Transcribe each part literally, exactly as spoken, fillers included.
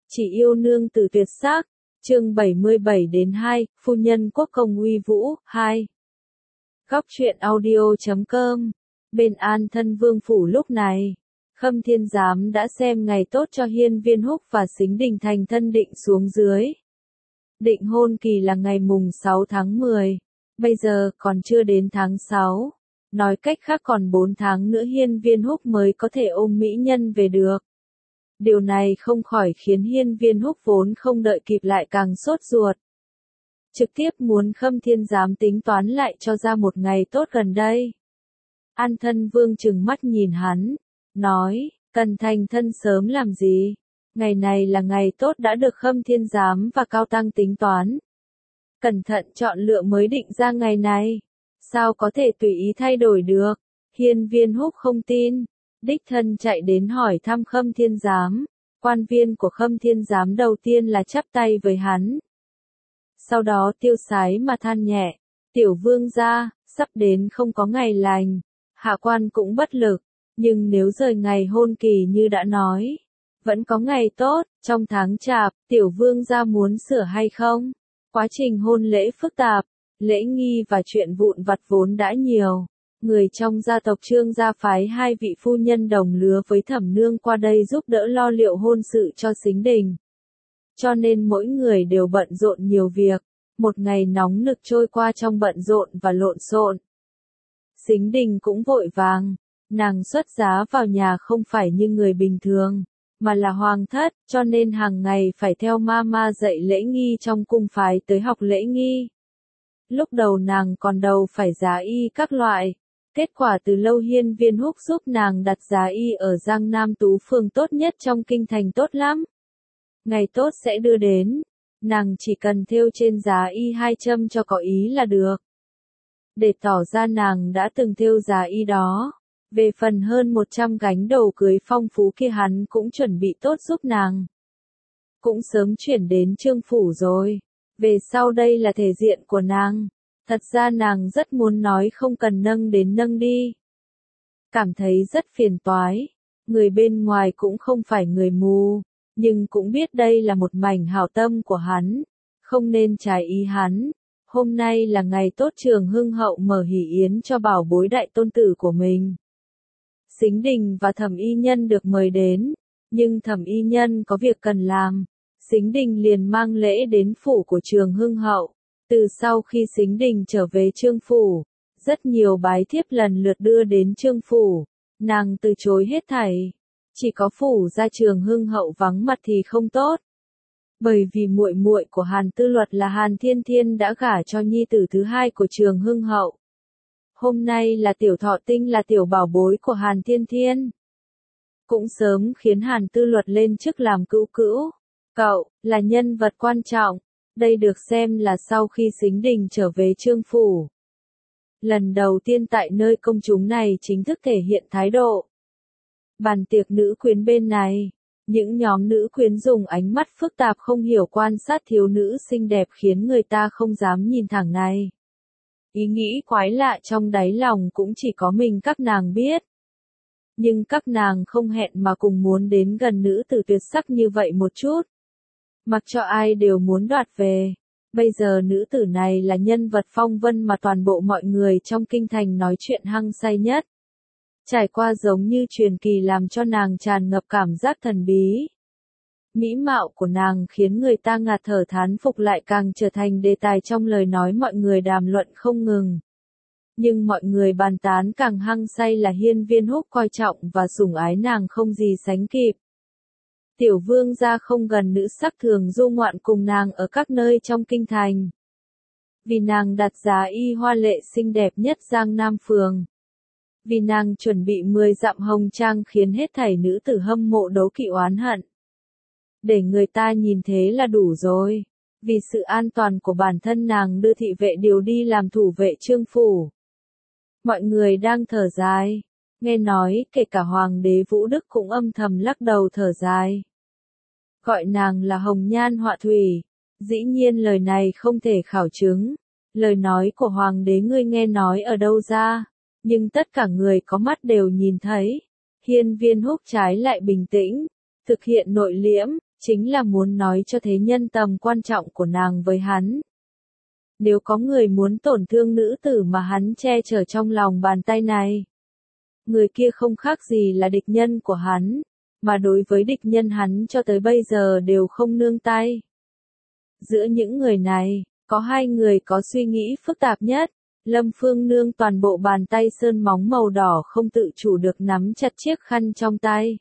Chỉ yêu nương tử tuyệt sắc, chương bảy mươi bảy đến hai, phu nhân quốc công uy vũ, hai. Góc truyện audio chấm com, bên An Thân Vương phủ lúc này, Khâm Thiên Giám đã xem ngày tốt cho Hiên Viên Húc và Sính Đình thành thân định xuống dưới. Định hôn kỳ là ngày mùng sáu tháng mười, bây giờ còn chưa đến tháng sáu, nói cách khác còn bốn tháng nữa Hiên Viên Húc mới có thể ôm mỹ nhân về được. Điều này không khỏi khiến Hiên Viên Húc vốn không đợi kịp lại càng sốt ruột. Trực tiếp muốn Khâm Thiên Giám tính toán lại cho ra một ngày tốt gần đây. An Thân Vương trừng mắt nhìn hắn, nói, cần thành thân sớm làm gì? Ngày này là ngày tốt đã được Khâm Thiên Giám và Cao Tăng tính toán. Cẩn thận chọn lựa mới định ra ngày này. Sao có thể tùy ý thay đổi được? Hiên Viên Húc không tin. Đích thân chạy đến hỏi thăm Khâm Thiên Giám. Quan viên của Khâm Thiên Giám đầu tiên là chắp tay với hắn. Sau đó tiêu sái mà than nhẹ. Tiểu vương gia, sắp đến không có ngày lành. Hạ quan cũng bất lực. Nhưng nếu rời ngày hôn kỳ như đã nói, vẫn có ngày tốt, trong tháng chạp, tiểu vương gia muốn sửa hay không? Quá trình hôn lễ phức tạp, lễ nghi và chuyện vụn vặt vốn đã nhiều. Người trong gia tộc Trương gia phái hai vị phu nhân đồng lứa với Thẩm nương qua đây giúp đỡ lo liệu hôn sự cho Sính Đình. Cho nên mỗi người đều bận rộn nhiều việc, một ngày nóng nực trôi qua trong bận rộn và lộn xộn. Sính Đình cũng vội vàng, nàng xuất giá vào nhà không phải như người bình thường, mà là hoàng thất, cho nên hàng ngày phải theo mama dạy lễ nghi trong cung phái tới học lễ nghi. Lúc đầu nàng còn đầu phải giá y các loại, kết quả từ lâu Hiên Viên Húc giúp nàng đặt giá y ở Giang Nam Tú phường tốt nhất trong kinh thành tốt lắm. Ngày tốt sẽ đưa đến, nàng chỉ cần thêu trên giá y hai châm cho có ý là được. Để tỏ ra nàng đã từng thêu giá y đó. Về phần hơn một trăm gánh đầu cưới phong phú kia hắn cũng chuẩn bị tốt giúp nàng. Cũng sớm chuyển đến Trương phủ rồi. Về sau đây là thể diện của nàng. Thật ra nàng rất muốn nói không cần nâng đến nâng đi. Cảm thấy rất phiền toái. Người bên ngoài cũng không phải người mù. Nhưng cũng biết đây là một mảnh hảo tâm của hắn. Không nên trái ý hắn. Hôm nay là ngày tốt Trường Hưng hậu mở hỷ yến cho bảo bối đại tôn tử của mình. Sính Đình và Thẩm y nhân được mời đến, nhưng Thẩm y nhân có việc cần làm. Sính Đình liền mang lễ đến phủ của Trường Hưng hậu. Từ sau khi Sính Đình trở về Trương phủ, rất nhiều bái thiếp lần lượt đưa đến Trương phủ, nàng từ chối hết thảy. Chỉ có phủ gia Trường Hưng hậu vắng mặt thì không tốt. Bởi vì muội muội của Hàn Tư Luật là Hàn Thiên Thiên đã gả cho nhi tử thứ hai của Trường Hưng hậu. Hôm nay là tiểu thọ tinh là tiểu bảo bối của Hàn Thiên Thiên. Cũng sớm khiến Hàn Tư Luật lên chức làm cữu cữu. Cậu, là nhân vật quan trọng. Đây được xem là sau khi Sính Đình trở về Trương phủ. Lần đầu tiên tại nơi công chúng này chính thức thể hiện thái độ. Bàn tiệc nữ quyến bên này. Những nhóm nữ quyến dùng ánh mắt phức tạp không hiểu quan sát thiếu nữ xinh đẹp khiến người ta không dám nhìn thẳng này. Ý nghĩ quái lạ trong đáy lòng cũng chỉ có mình các nàng biết. Nhưng các nàng không hẹn mà cùng muốn đến gần nữ tử tuyệt sắc như vậy một chút. Mặc cho ai đều muốn đoạt về. Bây giờ nữ tử này là nhân vật phong vân mà toàn bộ mọi người trong kinh thành nói chuyện hăng say nhất. Trải qua giống như truyền kỳ làm cho nàng tràn ngập cảm giác thần bí. Mỹ mạo của nàng khiến người ta ngạt thở thán phục lại càng trở thành đề tài trong lời nói mọi người đàm luận không ngừng. Nhưng mọi người bàn tán càng hăng say là Hiên Viên Húc coi trọng và sủng ái nàng không gì sánh kịp. Tiểu vương gia không gần nữ sắc thường du ngoạn cùng nàng ở các nơi trong kinh thành. Vì nàng đặt giá y hoa lệ xinh đẹp nhất Giang Nam phường. Vì nàng chuẩn bị mười dặm hồng trang khiến hết thảy nữ tử hâm mộ đấu kỵ oán hận. Để người ta nhìn thế là đủ rồi. Vì sự an toàn của bản thân nàng đưa thị vệ điều đi làm thủ vệ Trương phủ. Mọi người đang thở dài. Nghe nói kể cả Hoàng đế Vũ Đức cũng âm thầm lắc đầu thở dài. Gọi nàng là hồng nhan họa thủy. Dĩ nhiên lời này không thể khảo chứng. Lời nói của Hoàng đế ngươi nghe nói ở đâu ra. Nhưng tất cả người có mắt đều nhìn thấy. Hiên Viên Húc trái lại bình tĩnh. Thực hiện nội liễm, chính là muốn nói cho thế nhân tầm quan trọng của nàng với hắn. Nếu có người muốn tổn thương nữ tử mà hắn che chở trong lòng bàn tay này, người kia không khác gì là địch nhân của hắn, mà đối với địch nhân hắn cho tới bây giờ đều không nương tay. Giữa những người này, có hai người có suy nghĩ phức tạp nhất. Lâm Phương Nương toàn bộ bàn tay sơn móng màu đỏ không tự chủ được nắm chặt chiếc khăn trong tay.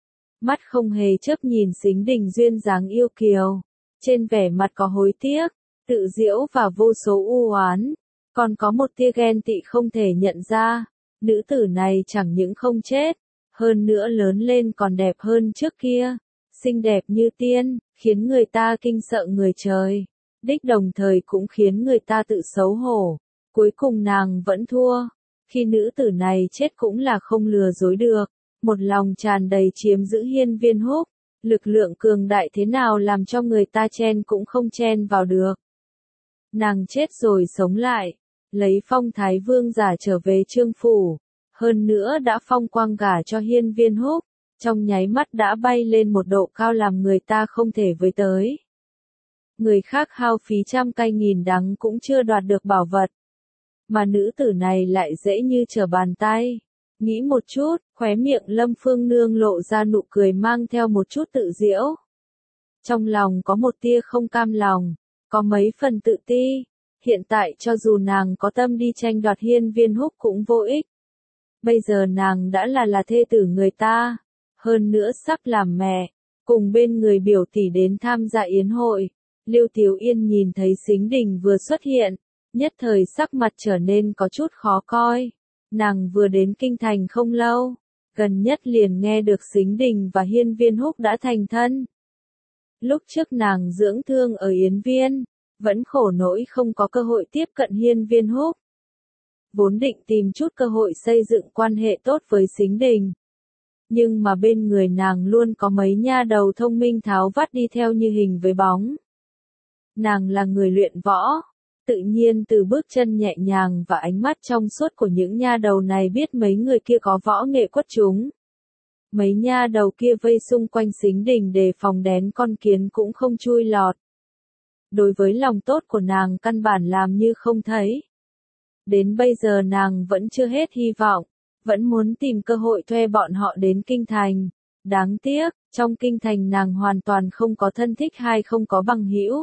Mắt không hề chớp nhìn Sính Đình duyên dáng yêu kiều, trên vẻ mặt có hối tiếc, tự giễu và vô số u oán, còn có một tia ghen tị không thể nhận ra. Nữ tử này chẳng những không chết, hơn nữa lớn lên còn đẹp hơn trước kia, xinh đẹp như tiên, khiến người ta kinh sợ người trời, đích đồng thời cũng khiến người ta tự xấu hổ. Cuối cùng nàng vẫn thua, khi nữ tử này chết cũng là không lừa dối được, một lòng tràn đầy chiếm giữ Hiên Viên Húc, lực lượng cường đại thế nào làm cho người ta chen cũng không chen vào được. Nàng chết rồi sống lại, lấy phong thái vương giả trở về Trương phủ, hơn nữa đã phong quang gả cho Hiên Viên Húc, trong nháy mắt đã bay lên một độ cao làm người ta không thể với tới. Người khác hao phí trăm cây nghìn đắng cũng chưa đoạt được bảo vật, mà nữ tử này lại dễ như trở bàn tay. Nghĩ một chút, khóe miệng Lâm Phương Nương lộ ra nụ cười mang theo một chút tự giễu. Trong lòng có một tia không cam lòng, có mấy phần tự ti. Hiện tại cho dù nàng có tâm đi tranh đoạt Hiên Viên Húc cũng vô ích. Bây giờ nàng đã là là thê tử người ta, hơn nữa sắp làm mẹ, cùng bên người biểu tỷ đến tham gia yến hội. Lưu Tiểu Yên nhìn thấy Sính Đình vừa xuất hiện, nhất thời sắc mặt trở nên có chút khó coi. Nàng vừa đến kinh thành không lâu, gần nhất liền nghe được Sính Đình và Hiên Viên Húc đã thành thân. Lúc trước nàng dưỡng thương ở Yến Viên, vẫn khổ nỗi không có cơ hội tiếp cận Hiên Viên Húc. Vốn định tìm chút cơ hội xây dựng quan hệ tốt với Sính Đình. Nhưng mà bên người nàng luôn có mấy nha đầu thông minh tháo vắt đi theo như hình với bóng. Nàng là người luyện võ, tự nhiên từ bước chân nhẹ nhàng và ánh mắt trong suốt của những nha đầu này biết mấy người kia có võ nghệ quất chúng. Mấy nha đầu kia vây xung quanh Sính Đình đề phòng đén con kiến cũng không chui lọt. Đối với lòng tốt của nàng căn bản làm như không thấy. Đến bây giờ nàng vẫn chưa hết hy vọng, vẫn muốn tìm cơ hội thuê bọn họ đến kinh thành. Đáng tiếc, trong kinh thành nàng hoàn toàn không có thân thích hay không có bằng hữu.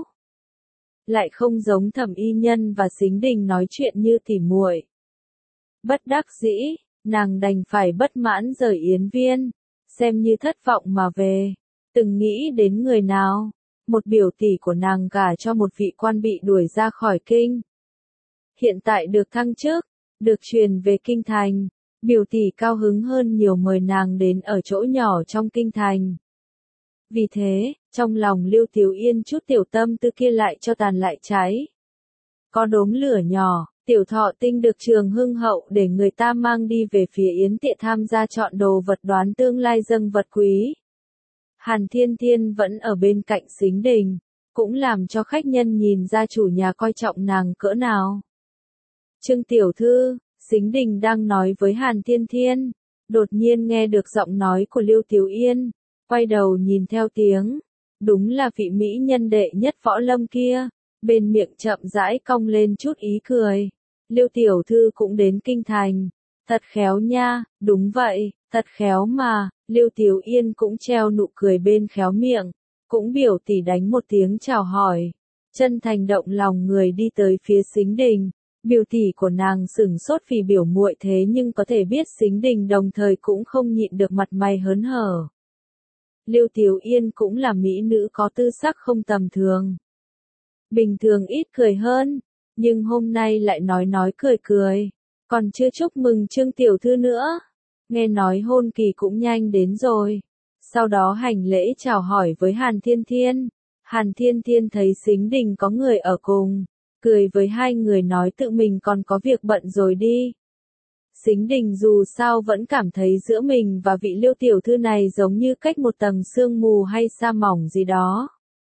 Lại không giống Thẩm Y Nhân và Sính Đình nói chuyện như tỉ muội. Bất đắc dĩ, nàng đành phải bất mãn rời Yến Viên, xem như thất vọng mà về. Từng nghĩ đến người nào, một biểu tỷ của nàng gả cho một vị quan bị đuổi ra khỏi kinh. Hiện tại được thăng chức, được truyền về kinh thành, biểu tỷ cao hứng hơn nhiều mời nàng đến ở chỗ nhỏ trong kinh thành. Vì thế, trong lòng Lưu Tiểu Yên chút tiểu tâm tư kia lại cho tàn lại cháy. Có đốm lửa nhỏ, Tiểu Thọ Tinh được Trường Hưng Hậu để người ta mang đi về phía Yến Tiệ tham gia chọn đồ vật đoán tương lai dâng vật quý. Hàn Thiên Thiên vẫn ở bên cạnh Sính Đình, cũng làm cho khách nhân nhìn ra chủ nhà coi trọng nàng cỡ nào. Trương tiểu thư, Sính Đình đang nói với Hàn Thiên Thiên, đột nhiên nghe được giọng nói của Lưu Tiểu Yên, quay đầu nhìn theo tiếng, đúng là vị mỹ nhân đệ nhất võ lâm kia, bên miệng chậm rãi cong lên chút ý cười. Lưu tiểu thư cũng đến kinh thành, thật khéo nha, đúng vậy, thật khéo mà. Lưu Tiểu Yên cũng treo nụ cười bên khéo miệng, cũng biểu tỷ đánh một tiếng chào hỏi, chân thành động lòng người đi tới phía Sính Đình. Biểu tỷ của nàng sửng sốt vì biểu muội thế nhưng có thể biết Sính Đình đồng thời cũng không nhịn được mặt mày hớn hở. Lưu Tiểu Yên cũng là mỹ nữ có tư sắc không tầm thường. Bình thường ít cười hơn, nhưng hôm nay lại nói nói cười cười, còn chưa chúc mừng Trương tiểu thư nữa. Nghe nói hôn kỳ cũng nhanh đến rồi. Sau đó hành lễ chào hỏi với Hàn Thiên Thiên. Hàn Thiên Thiên thấy Sính Đình có người ở cùng, cười với hai người nói tự mình còn có việc bận rồi đi. Sính Đình dù sao vẫn cảm thấy giữa mình và vị Lưu tiểu thư này giống như cách một tầng sương mù hay sa mỏng gì đó.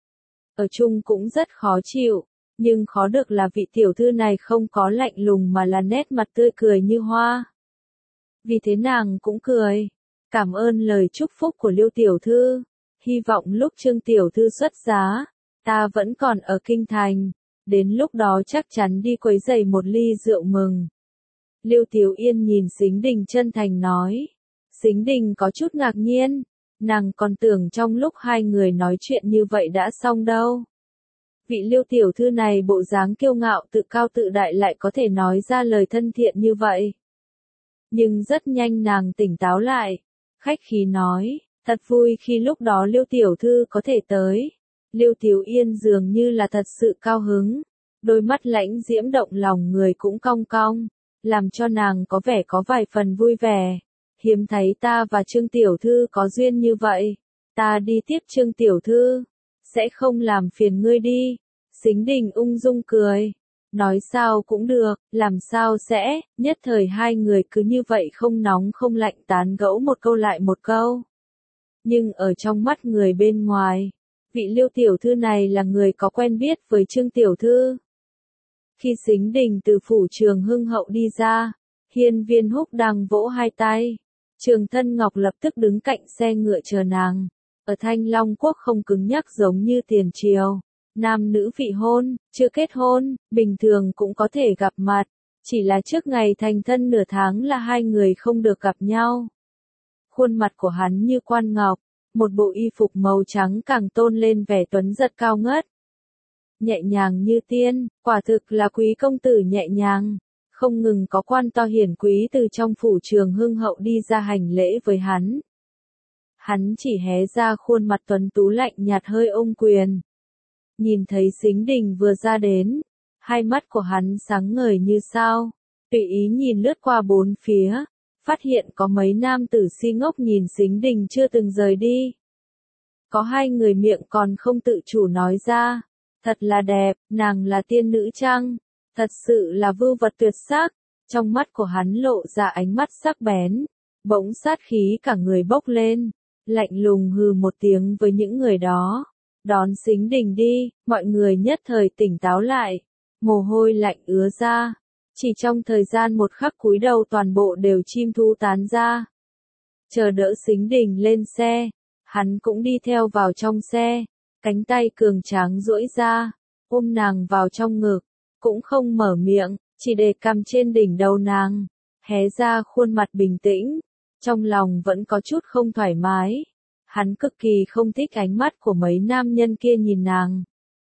Ở chung cũng rất khó chịu, nhưng khó được là vị tiểu thư này không có lạnh lùng mà là nét mặt tươi cười như hoa. Vì thế nàng cũng cười, cảm ơn lời chúc phúc của Lưu tiểu thư, hy vọng lúc Trương tiểu thư xuất giá, ta vẫn còn ở kinh thành, đến lúc đó chắc chắn đi quấy rầy một ly rượu mừng. Lưu Tiểu Yên nhìn Sính Đình chân thành nói. Sính Đình có chút ngạc nhiên, nàng còn tưởng trong lúc hai người nói chuyện như vậy đã xong đâu. Vị Lưu tiểu thư này bộ dáng kiêu ngạo tự cao tự đại lại có thể nói ra lời thân thiện như vậy. Nhưng rất nhanh nàng tỉnh táo lại, khách khí nói, thật vui khi lúc đó Lưu tiểu thư có thể tới. Lưu Tiểu Yên dường như là thật sự cao hứng, đôi mắt lãnh diễm động lòng người cũng cong cong, làm cho nàng có vẻ có vài phần vui vẻ. Hiếm thấy ta và Trương tiểu thư có duyên như vậy, ta đi tiếp Trương tiểu thư, sẽ không làm phiền ngươi đi. Sính Đình ung dung cười, nói sao cũng được, làm sao sẽ, nhất thời hai người cứ như vậy không nóng không lạnh tán gẫu một câu lại một câu. Nhưng ở trong mắt người bên ngoài, vị Lưu tiểu thư này là người có quen biết với Trương tiểu thư. Khi Sính Đình từ phủ Trường Hưng Hậu đi ra, Hiên Viên Húc đang vỗ hai tay. Trường Thân Ngọc lập tức đứng cạnh xe ngựa chờ nàng. Ở Thanh Long Quốc không cứng nhắc giống như tiền triều. Nam nữ vị hôn, chưa kết hôn, bình thường cũng có thể gặp mặt. Chỉ là trước ngày thành thân nửa tháng là hai người không được gặp nhau. Khuôn mặt của hắn như quan ngọc, một bộ y phục màu trắng càng tôn lên vẻ tuấn giật cao ngất. Nhẹ nhàng như tiên, quả thực là quý công tử nhẹ nhàng. Không ngừng có quan to hiển quý từ trong phủ Trường Hưng Hậu đi ra hành lễ với hắn. Hắn chỉ hé ra khuôn mặt tuấn tú lạnh nhạt hơi ôm quyền. Nhìn thấy Sính Đình vừa ra đến, hai mắt của hắn sáng ngời như sao, tùy ý nhìn lướt qua bốn phía, phát hiện có mấy nam tử si ngốc nhìn Sính Đình chưa từng rời đi. Có hai người miệng còn không tự chủ nói ra, thật là đẹp, nàng là tiên nữ chăng? Thật sự là vưu vật tuyệt sắc. Trong mắt của hắn lộ ra ánh mắt sắc bén, bỗng sát khí cả người bốc lên, lạnh lùng hừ một tiếng với những người đó. Đón Sính Đình đi, mọi người nhất thời tỉnh táo lại, mồ hôi lạnh ứa ra. Chỉ trong thời gian một khắc cúi đầu toàn bộ đều chim thu tán ra. Chờ đỡ Sính Đình lên xe, hắn cũng đi theo vào trong xe, cánh tay cường tráng duỗi ra, ôm nàng vào trong ngực. Cũng không mở miệng, chỉ để cằm trên đỉnh đầu nàng, hé ra khuôn mặt bình tĩnh, trong lòng vẫn có chút không thoải mái. Hắn cực kỳ không thích ánh mắt của mấy nam nhân kia nhìn nàng.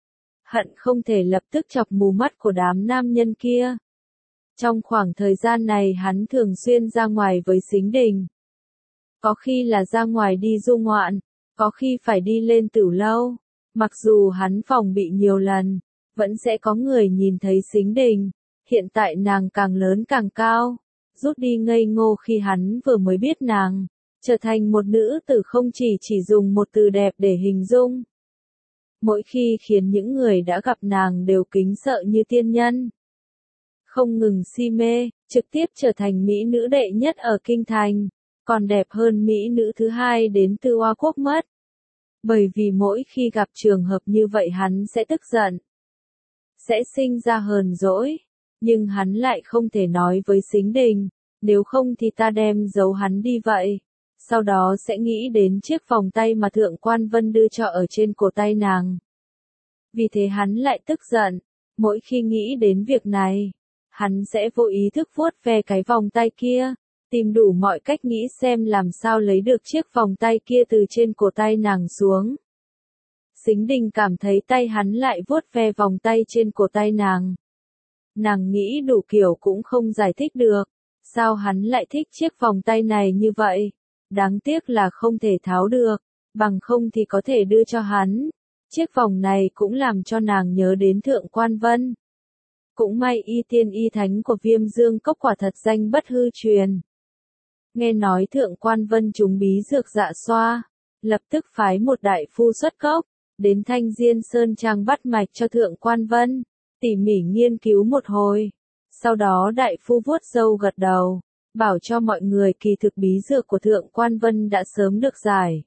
Hận không thể lập tức chọc mù mắt của đám nam nhân kia. Trong khoảng thời gian này hắn thường xuyên ra ngoài với Sính Đình. Có khi là ra ngoài đi du ngoạn, có khi phải đi lên tửu lâu. Mặc dù hắn phòng bị nhiều lần, vẫn sẽ có người nhìn thấy Sính Đình. Hiện tại nàng càng lớn càng cao, rút đi ngây ngô khi hắn vừa mới biết nàng, trở thành một nữ tử không chỉ chỉ dùng một từ đẹp để hình dung. Mỗi khi khiến những người đã gặp nàng đều kính sợ như tiên nhân. Không ngừng si mê, trực tiếp trở thành mỹ nữ đệ nhất ở kinh thành, còn đẹp hơn mỹ nữ thứ hai đến từ Oa Quốc mất. Bởi vì mỗi khi gặp trường hợp như vậy hắn sẽ tức giận, sẽ sinh ra hờn dỗi, nhưng hắn lại không thể nói với Sính Đình, nếu không thì ta đem giấu hắn đi vậy. Sau đó sẽ nghĩ đến chiếc vòng tay mà Thượng Quan Vân đưa cho ở trên cổ tay nàng. Vì thế hắn lại tức giận, mỗi khi nghĩ đến việc này, hắn sẽ vô ý thức vuốt ve cái vòng tay kia, tìm đủ mọi cách nghĩ xem làm sao lấy được chiếc vòng tay kia từ trên cổ tay nàng xuống. Sính Đình cảm thấy tay hắn lại vuốt ve vòng tay trên cổ tay nàng. Nàng nghĩ đủ kiểu cũng không giải thích được, sao hắn lại thích chiếc vòng tay này như vậy. Đáng tiếc là không thể tháo được, bằng không thì có thể đưa cho hắn. Chiếc vòng này cũng làm cho nàng nhớ đến Thượng Quan Vân. Cũng may y tiên y thánh của Viêm Dương Cốc quả thật danh bất hư truyền. Nghe nói Thượng Quan Vân trúng bí dược dạ xoa, lập tức phái một đại phu xuất cốc, đến Thanh Diên Sơn Trang bắt mạch cho Thượng Quan Vân, tỉ mỉ nghiên cứu một hồi. Sau đó đại phu vuốt râu gật đầu, bảo cho mọi người kỳ thực bí dược của Thượng Quan Vân đã sớm được giải.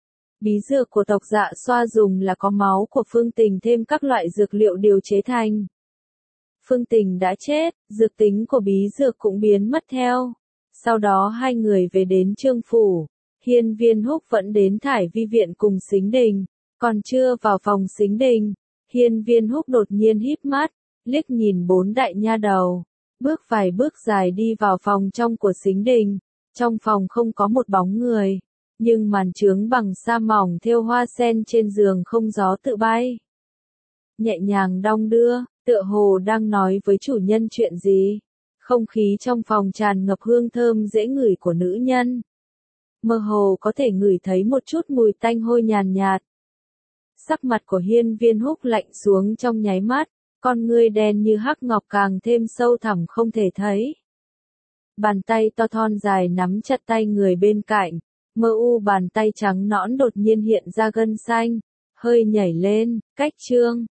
Bí dược của tộc dạ xoa dùng là có máu của Phương Tình thêm các loại dược liệu điều chế thành. Phương Tình đã chết, dược tính của bí dược cũng biến mất theo. Sau đó hai người về đến Trương Phủ, Hiên Viên Húc vẫn đến Thải Vi viện cùng Sính Đình, còn chưa vào phòng Sính Đình, Hiên Viên Húc đột nhiên híp mắt, liếc nhìn bốn đại nha đầu, bước vài bước dài đi vào phòng trong của Sính Đình. Trong phòng không có một bóng người, nhưng màn trướng bằng sa mỏng thêu hoa sen trên giường không gió tự bay, nhẹ nhàng đong đưa, tựa hồ đang nói với chủ nhân chuyện gì. Không khí trong phòng tràn ngập hương thơm dễ ngửi của nữ nhân. Mơ hồ có thể ngửi thấy một chút mùi tanh hôi nhàn nhạt. Sắc mặt của Hiên Viên Húc lạnh xuống trong nháy mắt, con ngươi đen như hắc ngọc càng thêm sâu thẳm không thể thấy. Bàn tay to thon dài nắm chặt tay người bên cạnh, mơ u bàn tay trắng nõn đột nhiên hiện ra gân xanh, hơi nhảy lên, cách trương,